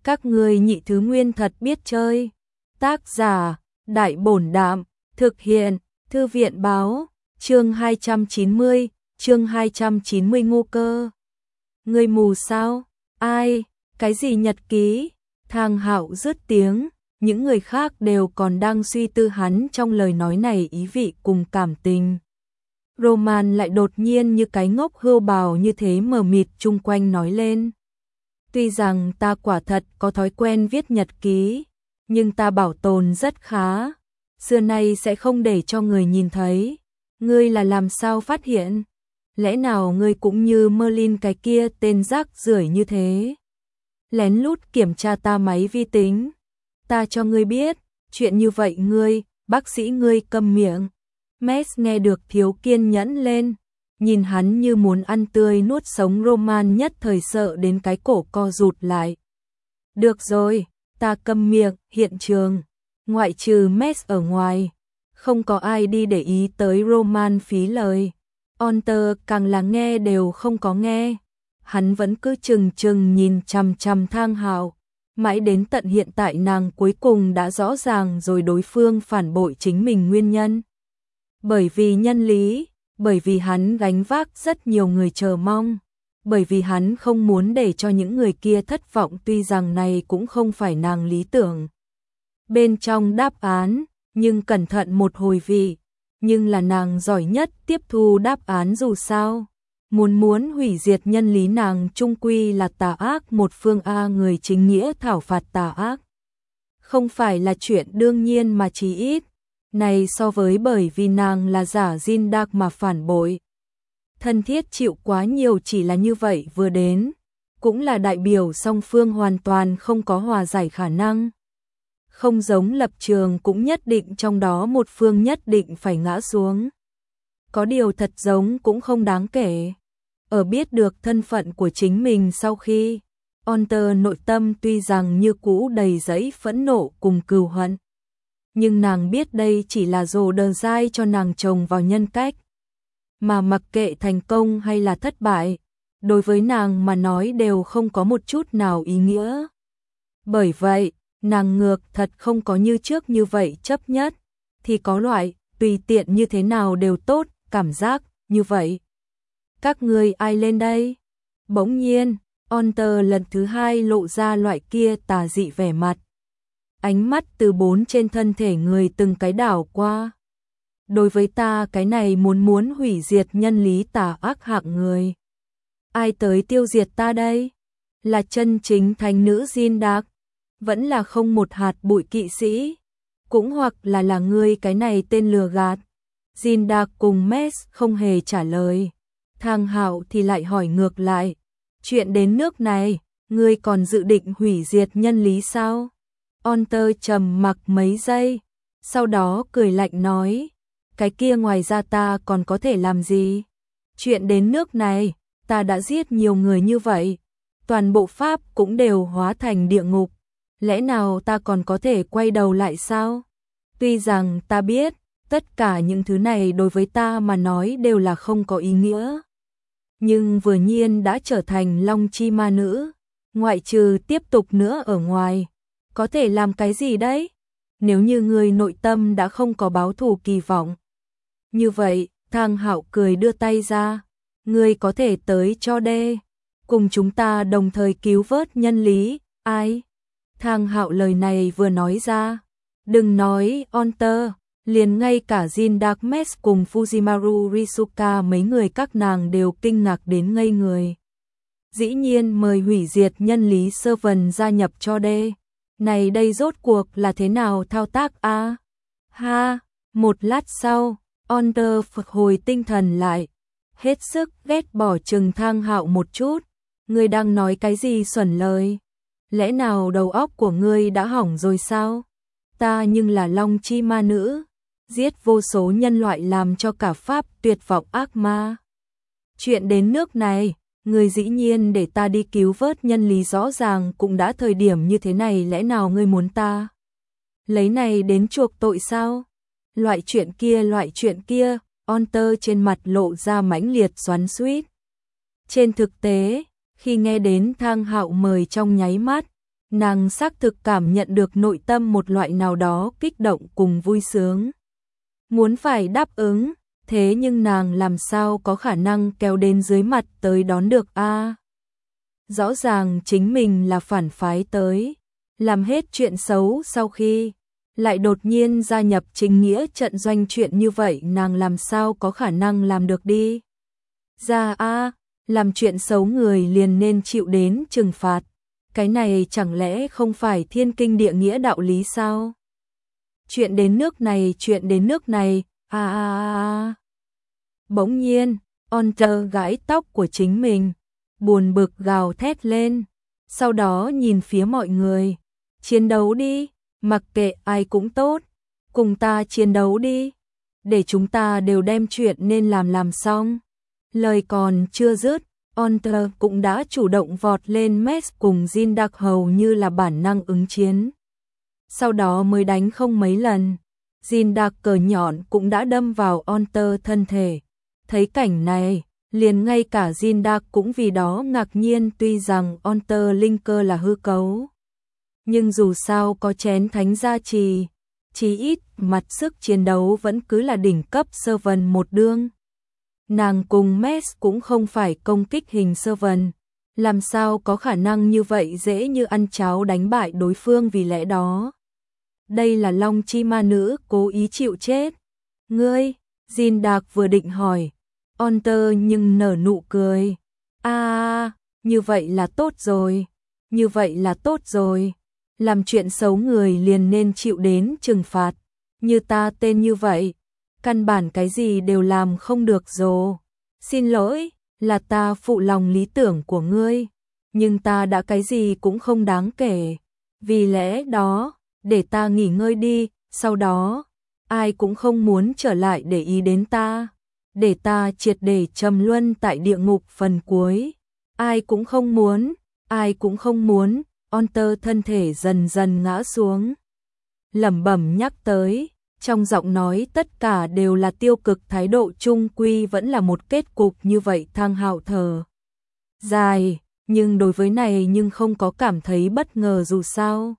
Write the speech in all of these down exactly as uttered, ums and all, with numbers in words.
Các ngươi nhị thứ nguyên thật biết chơi. Tác giả, Đại Bổn Đạm, thực hiện, Thư viện Báo, chương hai trăm chín mươi, chương hai trăm chín mươi ngu cơ. Ngươi mù sao? Ai? Cái gì nhật ký? Thang Hạo dứt tiếng, những người khác đều còn đang suy tư hắn trong lời nói này ý vị cùng cảm tình. Roman lại đột nhiên như cái ngốc hươu bào như thế mờ mịt chung quanh nói lên. Tuy rằng ta quả thật có thói quen viết nhật ký, nhưng ta bảo tồn rất khá, xưa nay sẽ không để cho người nhìn thấy. Ngươi là làm sao phát hiện? Lẽ nào ngươi cũng như Merlin cái kia tên rác rưởi như thế? Lén lút kiểm tra ta máy vi tính. Ta cho ngươi biết, chuyện như vậy ngươi, bác sĩ ngươi câm miệng. Max nghe được thiếu kiên nhẫn lên, nhìn hắn như muốn ăn tươi nuốt sống. Roman nhất thời sợ đến cái cổ co rụt lại. Được rồi, ta câm miệng. Hiện trường, ngoại trừ Max ở ngoài, không có ai đi để ý tới Roman phí lời. Hunter càng là nghe đều không có nghe. Hắn vẫn cứ chừng chừng nhìn chằm chằm Thang Hạo. Mãi đến tận hiện tại nàng cuối cùng đã rõ ràng rồi đối phương phản bội chính mình nguyên nhân. Bởi vì nhân lý, bởi vì hắn gánh vác rất nhiều người chờ mong, bởi vì hắn không muốn để cho những người kia thất vọng, tuy rằng này cũng không phải nàng lý tưởng. Bên trong đáp án, nhưng cẩn thận một hồi vị, nhưng là nàng giỏi nhất tiếp thu đáp án dù sao. Muốn muốn hủy diệt nhân lý nàng trung quy là tà ác một phương a, người chính nghĩa thảo phạt tà ác. Không phải là chuyện đương nhiên mà chí ít. Này so với bởi vì nàng là giả Jin Dark mà phản bội. Thân thiết chịu quá nhiều chỉ là như vậy vừa đến. Cũng là đại biểu song phương hoàn toàn không có hòa giải khả năng. Không giống lập trường cũng nhất định trong đó một phương nhất định phải ngã xuống. Có điều thật giống cũng không đáng kể. Ở biết được thân phận của chính mình sau khi, Hunter nội tâm tuy rằng như cũ đầy dẫy phẫn nộ cùng cừu hận. Nhưng nàng biết đây chỉ là rồ đờ dai cho nàng trồng vào nhân cách. Mà mặc kệ thành công hay là thất bại, đối với nàng mà nói đều không có một chút nào ý nghĩa. Bởi vậy, nàng ngược thật không có như trước như vậy chấp nhất, thì có loại, tùy tiện như thế nào đều tốt, cảm giác như vậy. Các ngươi ai lên đây? Bỗng nhiên, Hunter lần thứ hai lộ ra loại kia tà dị vẻ mặt. Ánh mắt từ bốn trên thân thể người từng cái đảo qua. Đối với ta cái này muốn muốn hủy diệt nhân lý tà ác hạng người. Ai tới tiêu diệt ta đây? Là chân chính thánh nữ Jin Dark? Vẫn là không một hạt bụi kỵ sĩ? Cũng hoặc là là ngươi cái này tên lừa gạt? Jin Dark cùng Max không hề trả lời. Thang Hạo thì lại hỏi ngược lại. Chuyện đến nước này, ngươi còn dự định hủy diệt nhân lý sao? Hunter trầm mặc mấy giây, sau đó cười lạnh nói, cái kia ngoài ra ta còn có thể làm gì? Chuyện đến nước này, ta đã giết nhiều người như vậy, toàn bộ Pháp cũng đều hóa thành địa ngục, lẽ nào ta còn có thể quay đầu lại sao? Tuy rằng ta biết, tất cả những thứ này đối với ta mà nói đều là không có ý nghĩa. Nhưng vừa nhiên đã trở thành Long Chi ma nữ, ngoại trừ tiếp tục nữa ở ngoài. Có thể làm cái gì đấy? Nếu như người nội tâm đã không có báo thù kỳ vọng. Như vậy, Thang Hạo cười đưa tay ra. Ngươi có thể tới cho đê. Cùng chúng ta đồng thời cứu vớt nhân lý. Ai? Thang Hạo lời này vừa nói ra. Đừng nói Hunter, liền ngay cả Jin Dark Max cùng Fujimaru Risuka mấy người các nàng đều kinh ngạc đến ngây người. Dĩ nhiên mời hủy diệt nhân lý Servant gia nhập cho đê. Này đây rốt cuộc là thế nào thao tác a? À? Ha, một lát sau, Hunter phục hồi tinh thần lại, hết sức ghét bỏ chừng Thang Hạo một chút. Ngươi đang nói cái gì xuẩn lời? Lẽ nào đầu óc của ngươi đã hỏng rồi sao? Ta nhưng là Long Chi ma nữ, giết vô số nhân loại làm cho cả Pháp tuyệt vọng ác ma. Chuyện đến nước này, ngươi dĩ nhiên để ta đi cứu vớt nhân lý, rõ ràng cũng đã thời điểm như thế này, lẽ nào ngươi muốn ta lấy này đến chuộc tội sao? Loại chuyện kia, loại chuyện kia, Hunter trên mặt lộ ra mãnh liệt xoắn xuýt. Trên thực tế, khi nghe đến Thang Hạo mời trong nháy mắt, Nàng xác thực cảm nhận được nội tâm một loại nào đó kích động cùng vui sướng. Muốn phải đáp ứng, thế nhưng nàng làm sao có khả năng kéo đến dưới mặt tới đón được a? Rõ ràng chính mình là phản phái tới, làm hết chuyện xấu sau khi lại đột nhiên gia nhập chính nghĩa trận doanh, chuyện như vậy nàng làm sao có khả năng làm được đi. Ra a, làm chuyện xấu người liền nên chịu đến trừng phạt. Cái này chẳng lẽ không phải thiên kinh địa nghĩa đạo lý sao? Chuyện đến nước này, chuyện đến nước này, a a a. Bỗng nhiên, Hunter gãi tóc của chính mình, buồn bực gào thét lên, sau đó nhìn phía mọi người, chiến đấu đi, mặc kệ ai cũng tốt, cùng ta chiến đấu đi, để chúng ta đều đem chuyện nên làm làm xong. Lời còn chưa dứt, Hunter cũng đã chủ động vọt lên Max cùng Jin Dark hầu như là bản năng ứng chiến. Sau đó mới đánh không mấy lần, Jin Dark cờ nhọn cũng đã đâm vào Hunter thân thể. Thấy cảnh này, liền ngay cả Jin Dark cũng vì đó ngạc nhiên, tuy rằng Hunter linh cơ là hư cấu. Nhưng dù sao có chén thánh gia trì, chí ít mặt sức chiến đấu vẫn cứ là đỉnh cấp Servant một đương. Nàng cùng Max cũng không phải công kích hình Servant, làm sao có khả năng như vậy dễ như ăn cháo đánh bại đối phương, vì lẽ đó. Đây là Long Chi ma nữ cố ý chịu chết. Ngươi, Jin Dark vừa định hỏi, Hunter nhưng nở nụ cười. A, à, như vậy là tốt rồi, như vậy là tốt rồi. Làm chuyện xấu người liền nên chịu đến trừng phạt, như ta tên như vậy, căn bản cái gì đều làm không được rồi. Xin lỗi, là ta phụ lòng lý tưởng của ngươi, nhưng ta đã cái gì cũng không đáng kể. Vì lẽ đó, để ta nghỉ ngơi đi, sau đó, ai cũng không muốn trở lại để ý đến ta. Để ta triệt để trầm luân tại địa ngục phần cuối. Ai cũng không muốn, ai cũng không muốn. Hunter thân thể dần dần ngã xuống, lẩm bẩm nhắc tới, trong giọng nói tất cả đều là tiêu cực, thái độ chung quy vẫn là một kết cục như vậy. Thang Hạo thở dài, nhưng đối với này nhưng không có cảm thấy bất ngờ, dù sao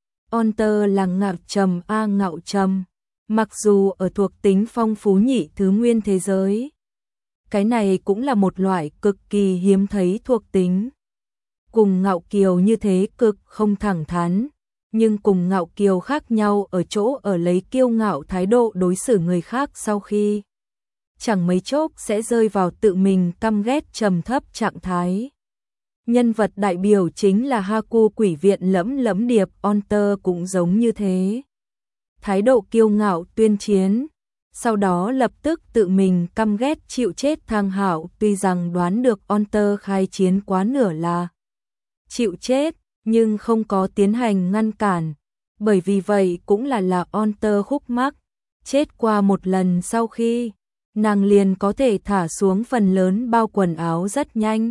Hunter là ngạo trầm a ngạo trầm, mặc dù ở thuộc tính phong phú nhị thứ nguyên thế giới, cái này cũng là một loại cực kỳ hiếm thấy thuộc tính. Cùng ngạo kiều như thế cực không thẳng thắn, nhưng cùng ngạo kiều khác nhau ở chỗ ở lấy kiêu ngạo thái độ đối xử người khác, sau khi chẳng mấy chốc sẽ rơi vào tự mình căm ghét trầm thấp trạng thái. Nhân vật đại biểu chính là Haku quỷ viện lẫm lẫm điệp, Hunter cũng giống như thế. Thái độ kiêu ngạo tuyên chiến, sau đó lập tức tự mình căm ghét chịu chết. Thang Hạo tuy rằng đoán được Hunter khai chiến quá nửa là chịu chết, nhưng không có tiến hành ngăn cản, bởi vì vậy cũng là là Hunter khúc mắc, chết qua một lần sau khi nàng liền có thể thả xuống phần lớn bao quần áo rất nhanh.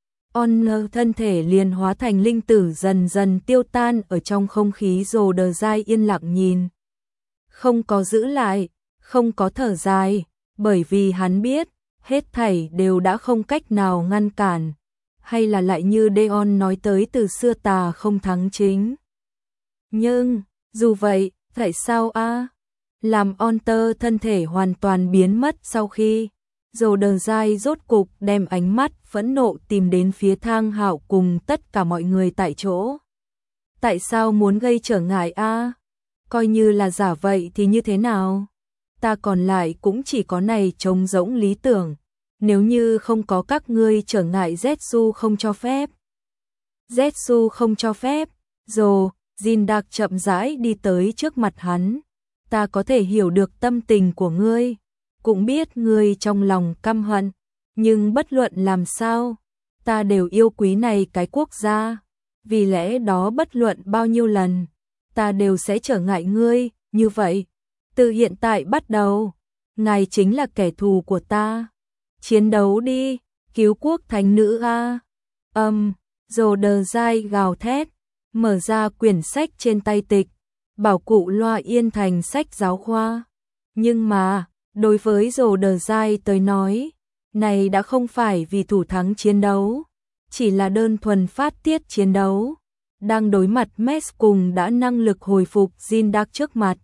Honor thân thể liền hóa thành linh tử, dần dần tiêu tan ở trong không khí. Rồ Đờ Dai yên lặng nhìn, không có giữ lại, không có thở dài, bởi vì hắn biết hết thảy đều đã không cách nào ngăn cản. Hay là lại như Deon nói tới, từ xưa tà không thắng chính. Nhưng, dù vậy, tại sao a? Làm Hunter thân thể hoàn toàn biến mất sau khi Rồ Đờ Dai rốt cục đem ánh mắt phẫn nộ tìm đến phía Thang Hạo cùng tất cả mọi người tại chỗ. Tại sao muốn gây trở ngại a? Coi như là giả vậy thì như thế nào? Ta còn lại cũng chỉ có này trống rỗng lý tưởng. Nếu như không có các ngươi trở ngại, Zetsu không cho phép. Zetsu không cho phép. Rồ, Jin Dark chậm rãi đi tới trước mặt hắn. Ta có thể hiểu được tâm tình của ngươi, cũng biết ngươi trong lòng căm hận, nhưng bất luận làm sao, ta đều yêu quý này cái quốc gia. Vì lẽ đó bất luận bao nhiêu lần, ta đều sẽ trở ngại ngươi, như vậy. Từ hiện tại bắt đầu, ngài chính là kẻ thù của ta. Chiến đấu đi, cứu quốc thánh nữ a. Âm, Rồ Đờ Dai gào thét, mở ra quyển sách trên tay tịch, bảo cụ loa yên thành sách giáo khoa. Nhưng mà, đối với Rồ Đờ Dai tới nói, này đã không phải vì thủ thắng chiến đấu, chỉ là đơn thuần phát tiết chiến đấu. đang đối mặt Max cùng đã năng lực hồi phục Jin Dark trước mặt.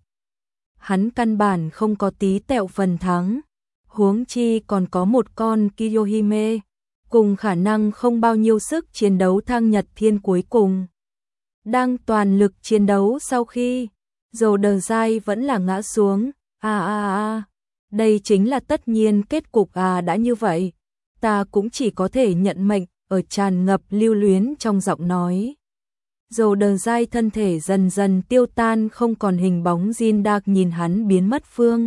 Hắn căn bản không có tí tẹo phần thắng, huống chi còn có một con Kiyohime, cùng khả năng không bao nhiêu sức chiến đấu thang Nhật Thiên cuối cùng. Đang toàn lực chiến đấu sau khi Dầu Đờ Dai vẫn là ngã xuống, a a a, đây chính là tất nhiên kết cục à đã như vậy, ta cũng chỉ có thể nhận mệnh, ở tràn ngập lưu luyến trong giọng nói. Dầu Đờ Dai thân thể dần dần tiêu tan không còn hình bóng Jin Dark nhìn hắn biến mất phương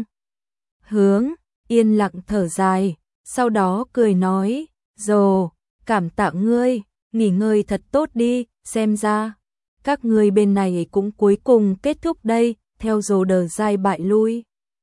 hướng, yên lặng thở dài, sau đó cười nói, Dồ, cảm tạ ngươi, nghỉ ngơi thật tốt đi, xem ra các ngươi bên này cũng cuối cùng kết thúc đây, theo Dầu Đờ Dai bại lui.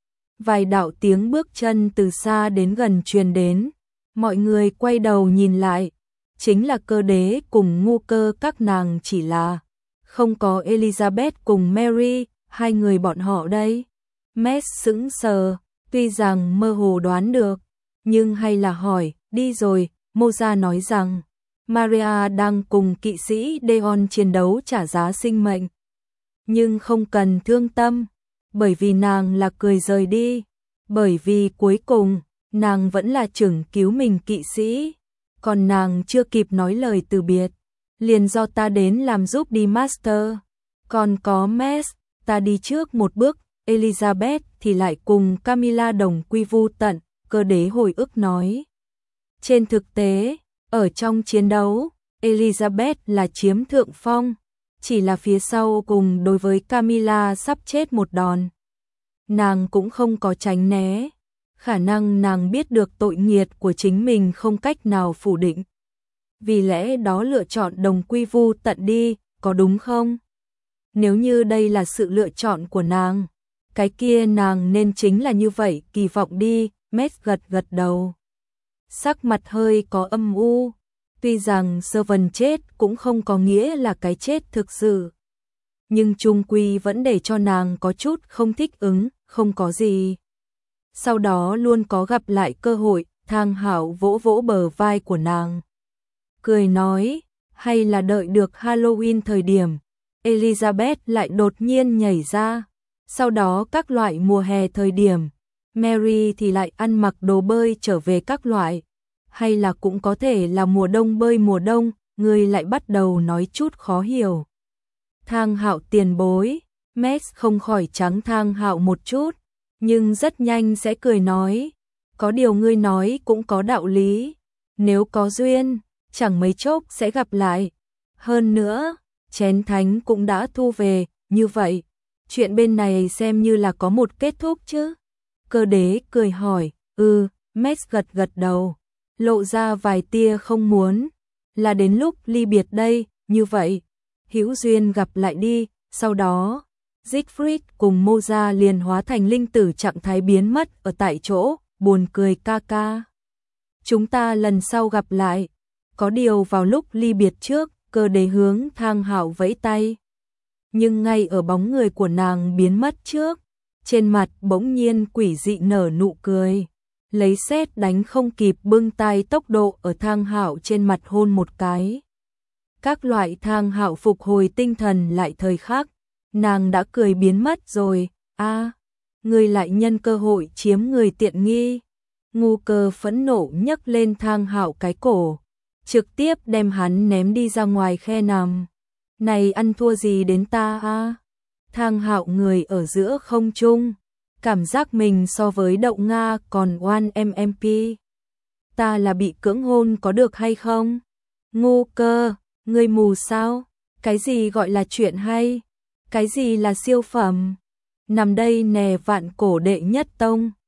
Vài đạo tiếng bước chân từ xa đến gần truyền đến, mọi người quay đầu nhìn lại, chính là Cơ Đế cùng Ngu Cơ, các nàng chỉ là không có Elizabeth cùng Mary, hai người bọn họ đây. Max sững sờ, tuy rằng mơ hồ đoán được, nhưng hay là hỏi, đi rồi, Moza nói rằng Maria đang cùng kỵ sĩ Deon chiến đấu trả giá sinh mệnh. Nhưng không cần thương tâm, bởi vì nàng là cười rời đi, bởi vì cuối cùng, nàng vẫn là chừng cứu mình kỵ sĩ, còn nàng chưa kịp nói lời từ biệt, liền do ta đến làm giúp đi Master. Còn có Max, ta đi trước một bước, Elizabeth thì lại cùng Camilla đồng quy vu tận, Cơ Đế hồi ức nói. Trên thực tế, ở trong chiến đấu, Elizabeth là chiếm thượng phong, chỉ là phía sau cùng đối với Camilla sắp chết một đòn. Nàng cũng không có tránh né, khả năng nàng biết được tội nghiệt của chính mình không cách nào phủ định. Vì lẽ đó lựa chọn đồng quy vu tận đi, có đúng không? Nếu như đây là sự lựa chọn của nàng, cái kia nàng nên chính là như vậy, kỳ vọng đi, Max gật gật đầu. Sắc mặt hơi có âm u, tuy rằng Servant chết cũng không có nghĩa là cái chết thực sự. Nhưng chung quy vẫn để cho nàng có chút không thích ứng, không có gì. Sau đó luôn có gặp lại cơ hội, Thang Hạo vỗ vỗ bờ vai của nàng. Cười nói, hay là đợi được Halloween thời điểm, Elizabeth lại đột nhiên nhảy ra. Sau đó các loại mùa hè thời điểm, Mary thì lại ăn mặc đồ bơi trở về các loại. Hay là cũng có thể là mùa đông bơi mùa đông, người lại bắt đầu nói chút khó hiểu. Thang Hạo tiền bối, Max không khỏi trắng Thang Hạo một chút, nhưng rất nhanh sẽ cười nói, có điều ngươi nói cũng có đạo lý, nếu có duyên, chẳng mấy chốc sẽ gặp lại. Hơn nữa, chén thánh cũng đã thu về, như vậy, chuyện bên này xem như là có một kết thúc chứ. Cơ Đế cười hỏi, ừ, Max gật gật đầu, lộ ra vài tia không muốn, là đến lúc ly biệt đây, như vậy, hữu duyên gặp lại đi, sau đó, Siegfried cùng Moza liền hóa thành linh tử trạng thái biến mất ở tại chỗ, buồn cười ca ca. Chúng ta lần sau gặp lại, có điều vào lúc ly biệt trước, Cơ Đế hướng Thang Hạo vẫy tay. Nhưng ngay ở bóng người của nàng biến mất trước, trên mặt bỗng nhiên quỷ dị nở nụ cười, lấy sét đánh không kịp bưng tay tốc độ ở Thang Hạo trên mặt hôn một cái. Các loại Thang Hạo phục hồi tinh thần lại thời khắc, nàng đã cười biến mất rồi, a, à, người lại nhân cơ hội chiếm người tiện nghi. Ngu Cơ phẫn nộ nhấc lên Thang Hạo cái cổ, trực tiếp đem hắn ném đi ra ngoài khe nằm. Này ăn thua gì đến ta a? À? Thang Hạo người ở giữa không trung, cảm giác mình so với Đậu Nga còn oan em em pê. Ta là bị cưỡng hôn có được hay không? Ngu Cơ, ngươi mù sao? Cái gì gọi là chuyện hay? Cái gì là siêu phẩm? Nằm đây nè vạn cổ đệ nhất tông.